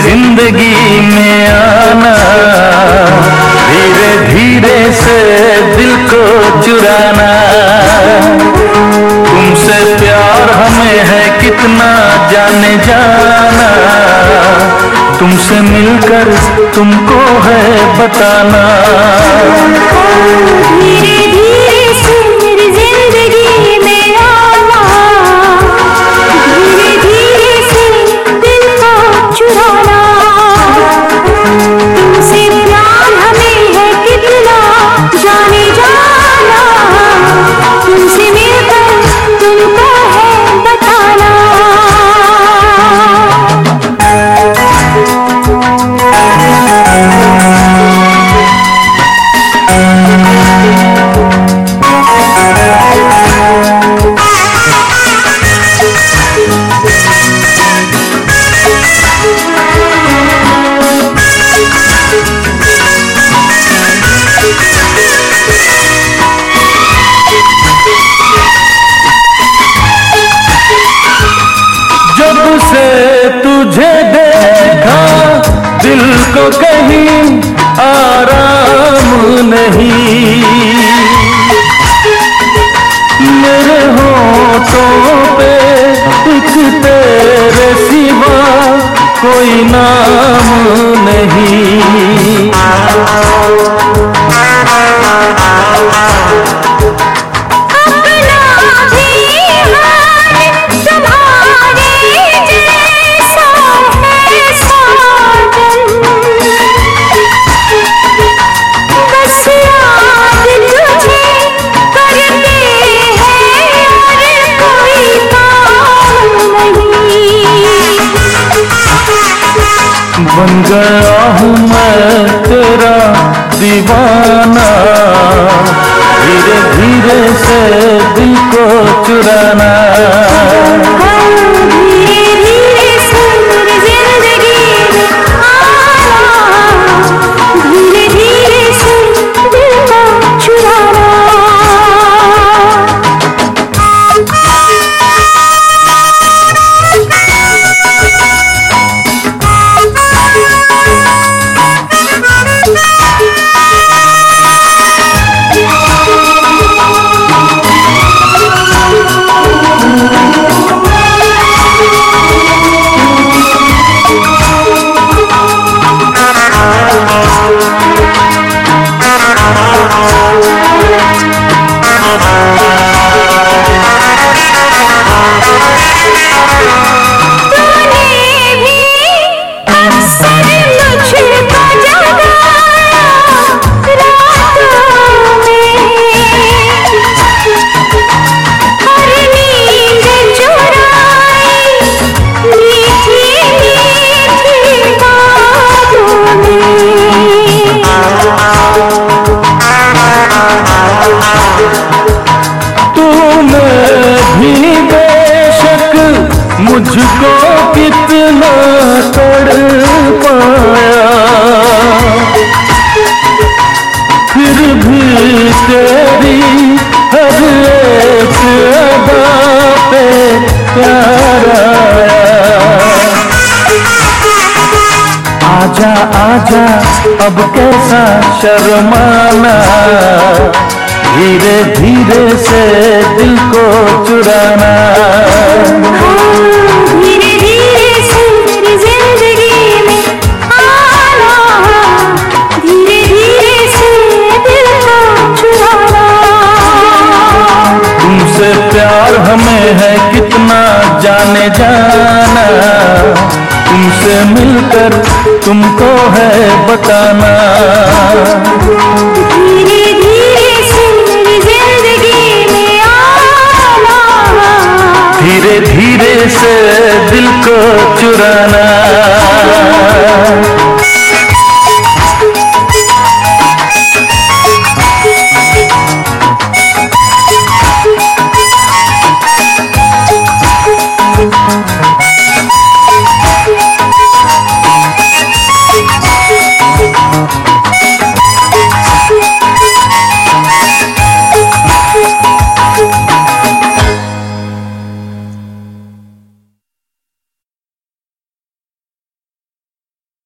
जिंदगी में आना, धीरे धीरे से दिल को चुराना। तुमसे प्यार हमें है कितना जाने जाना, तुमसे मिलकर तुमको है बताना। धीरे धीरे से मेरी जिंदगी में आना, धीरे धीरे से दिल को चुराना। तुमसे प्यार हमें है कितना जाने जाना, तुमसे मिलकर तुमको है बताना। जब से तुझे देखा दिल को कहीं आराम नहीं, मेरे होठों पे एक तेरे सिवा कोई नाम नहीं। बन गया हूँ मैं तेरा दीवाना, धीरे धीरे से दिल को चुराना। धीरे धीरे से मेरी जिंदगी में आना, धीरे धीरे से दिल को चुराना। मुझको कितना तड़पाया, फिर भी तेरी हर एक अदा पे प्यार आया। आजा आजा अब कैसा शर्माना, धीरे धीरे से दिल को चुराना। धीरे धीरे से मेरी जिंदगी में आना, धीरे धीरे से दिल को चुराना। तुमसे प्यार हमें है कितना जाने जाना, तुमसे मिलकर तुमको है बताना। धीरे धीरे से मेरी जिंदगी में आना, धीरे धीरे से दिल को चुराना।